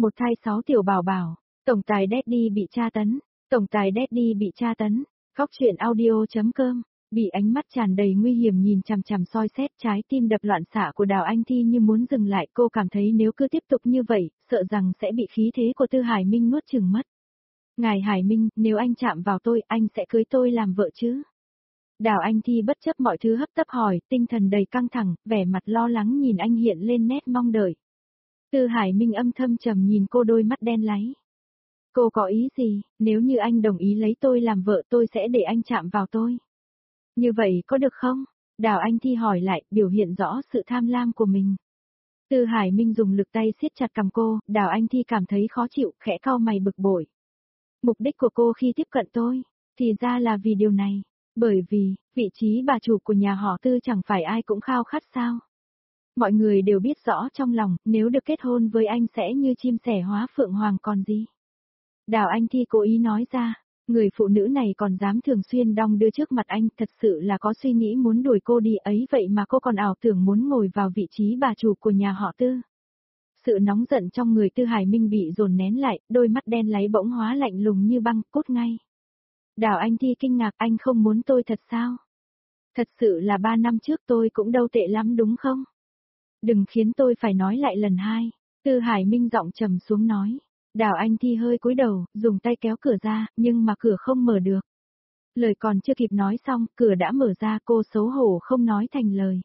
Một thai 6 tiểu bảo bảo, tổng tài Daddy bị tra tấn, tổng tài Daddy bị tra tấn, khóc chuyện audio.com, bị ánh mắt tràn đầy nguy hiểm nhìn chằm chằm soi xét trái tim đập loạn xạ của Đào Anh Thi như muốn dừng lại, cô cảm thấy nếu cứ tiếp tục như vậy, sợ rằng sẽ bị khí thế của Tư Hải Minh nuốt chửng mất. Ngài Hải Minh, nếu anh chạm vào tôi, anh sẽ cưới tôi làm vợ chứ? Đào Anh Thi bất chấp mọi thứ hấp tấp hỏi, tinh thần đầy căng thẳng, vẻ mặt lo lắng nhìn anh hiện lên nét mong đợi. Tư Hải Minh âm thầm trầm nhìn cô đôi mắt đen láy. Cô có ý gì, nếu như anh đồng ý lấy tôi làm vợ tôi sẽ để anh chạm vào tôi. Như vậy có được không? Đào Anh Thi hỏi lại, biểu hiện rõ sự tham lam của mình. Tư Hải Minh dùng lực tay siết chặt cằm cô, Đào Anh Thi cảm thấy khó chịu, khẽ cau mày bực bội. Mục đích của cô khi tiếp cận tôi, thì ra là vì điều này. Bởi vì, vị trí bà chủ của nhà họ Tư chẳng phải ai cũng khao khát sao. Mọi người đều biết rõ trong lòng, nếu được kết hôn với anh sẽ như chim sẻ hóa phượng hoàng còn gì. Đào Anh Thi cố ý nói ra, người phụ nữ này còn dám thường xuyên đong đưa trước mặt anh, thật sự là có suy nghĩ muốn đuổi cô đi ấy, vậy mà cô còn ảo tưởng muốn ngồi vào vị trí bà chủ của nhà họ Tư. Sự nóng giận trong người Tư Hải Minh bị dồn nén lại, đôi mắt đen láy bỗng hóa lạnh lùng như băng, cút ngay. Đào Anh Thi kinh ngạc, anh không muốn tôi thật sao? Thật sự là 3 năm trước tôi cũng đâu tệ lắm đúng không? Đừng khiến tôi phải nói lại lần hai. Tư Hải Minh giọng trầm xuống nói. Đào Anh Thi hơi cúi đầu, dùng tay kéo cửa ra, nhưng mà cửa không mở được. Lời còn chưa kịp nói xong, cửa đã mở ra, cô xấu hổ không nói thành lời.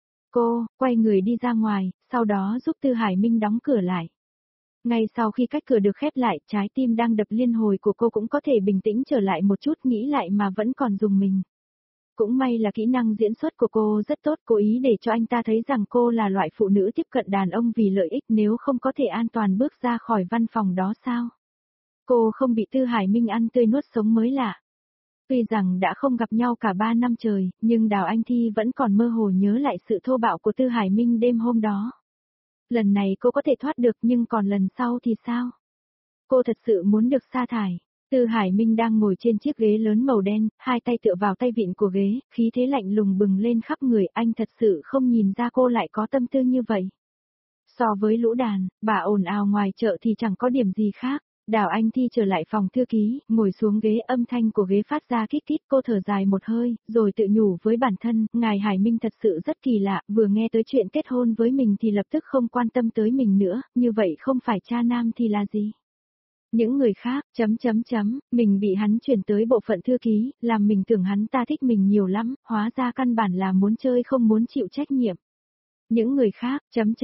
Cô, quay người đi ra ngoài, sau đó giúp Tư Hải Minh đóng cửa lại. Ngay sau khi cách cửa được khép lại, trái tim đang đập liên hồi của cô cũng có thể bình tĩnh trở lại một chút, nghĩ lại mà vẫn còn rùng mình. Cũng may là kỹ năng diễn xuất của cô rất tốt, cố ý để cho anh ta thấy rằng cô là loại phụ nữ tiếp cận đàn ông vì lợi ích, nếu không có thể an toàn bước ra khỏi văn phòng đó sao. Cô không bị Tư Hải Minh ăn tươi nuốt sống mới lạ. Tuy rằng đã không gặp nhau cả 3 năm trời, nhưng Đào Anh Thi vẫn còn mơ hồ nhớ lại sự thô bạo của Tư Hải Minh đêm hôm đó. Lần này cô có thể thoát được, nhưng còn lần sau thì sao? Cô thật sự muốn được sa thải. Tư Hải Minh đang ngồi trên chiếc ghế lớn màu đen, hai tay tựa vào tay vịn của ghế, khí thế lạnh lùng bừng lên khắp người, anh thật sự không nhìn ra cô lại có tâm tư như vậy. So với lũ đàn, bà ồn ào ngoài chợ thì chẳng có điểm gì khác. Đào Anh Thi trở lại phòng thư ký, ngồi xuống ghế, âm thanh của ghế phát ra kít kít, cô thở dài một hơi, rồi tự nhủ với bản thân, ngài Hải Minh thật sự rất kỳ lạ, vừa nghe tới chuyện kết hôn với mình thì lập tức không quan tâm tới mình nữa, như vậy không phải cha nam thì là gì? Những người khác, mình bị hắn chuyển tới bộ phận thư ký, làm mình tưởng hắn ta thích mình nhiều lắm, hóa ra căn bản là muốn chơi không muốn chịu trách nhiệm. Những người khác,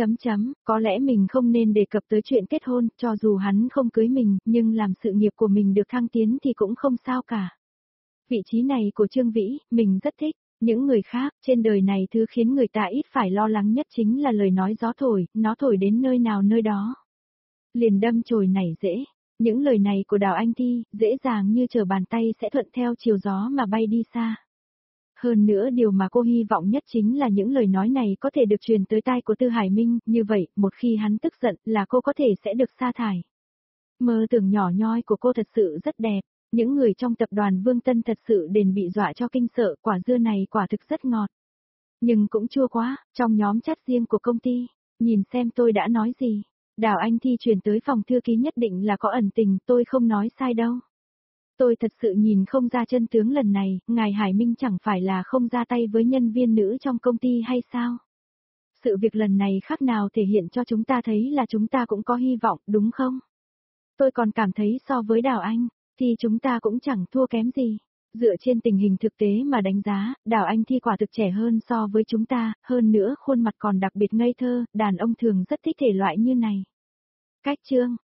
có lẽ mình không nên đề cập tới chuyện kết hôn, cho dù hắn không cưới mình, nhưng làm sự nghiệp của mình được thăng tiến thì cũng không sao cả. Vị trí này của Trương Vĩ, mình rất thích. Những người khác, trên đời này thứ khiến người ta ít phải lo lắng nhất chính là lời nói gió thổi, nó thổi đến nơi nào nơi đó. Liền đâm chồi nảy rễ. Những lời này của Đào Anh Thi, dễ dàng như trở bàn tay sẽ thuận theo chiều gió mà bay đi xa. Hơn nữa điều mà cô hy vọng nhất chính là những lời nói này có thể được truyền tới tai của Tư Hải Minh, như vậy, một khi hắn tức giận là cô có thể sẽ được sa thải. Mơ tưởng nhỏ nhoi của cô thật sự rất đẹp, những người trong tập đoàn Vương Tân thật sự đền bị dọa cho kinh sợ, quả dưa này quả thực rất ngọt. Nhưng cũng chua quá, trong nhóm chat riêng của công ty, nhìn xem tôi đã nói gì. Đào Anh Thi chuyển tới phòng thư ký nhất định là có ẩn tình, tôi không nói sai đâu. Tôi thật sự nhìn không ra chân tướng lần này, ngài Hải Minh chẳng phải là không ra tay với nhân viên nữ trong công ty hay sao? Sự việc lần này khác nào thể hiện cho chúng ta thấy là chúng ta cũng có hy vọng, đúng không? Tôi còn cảm thấy so với Đào Anh, thì chúng ta cũng chẳng thua kém gì. Dựa trên tình hình thực tế mà đánh giá, Đào Anh Thi quả thực trẻ hơn so với chúng ta, hơn nữa khuôn mặt còn đặc biệt ngây thơ, đàn ông thường rất thích thể loại như này. Cách chương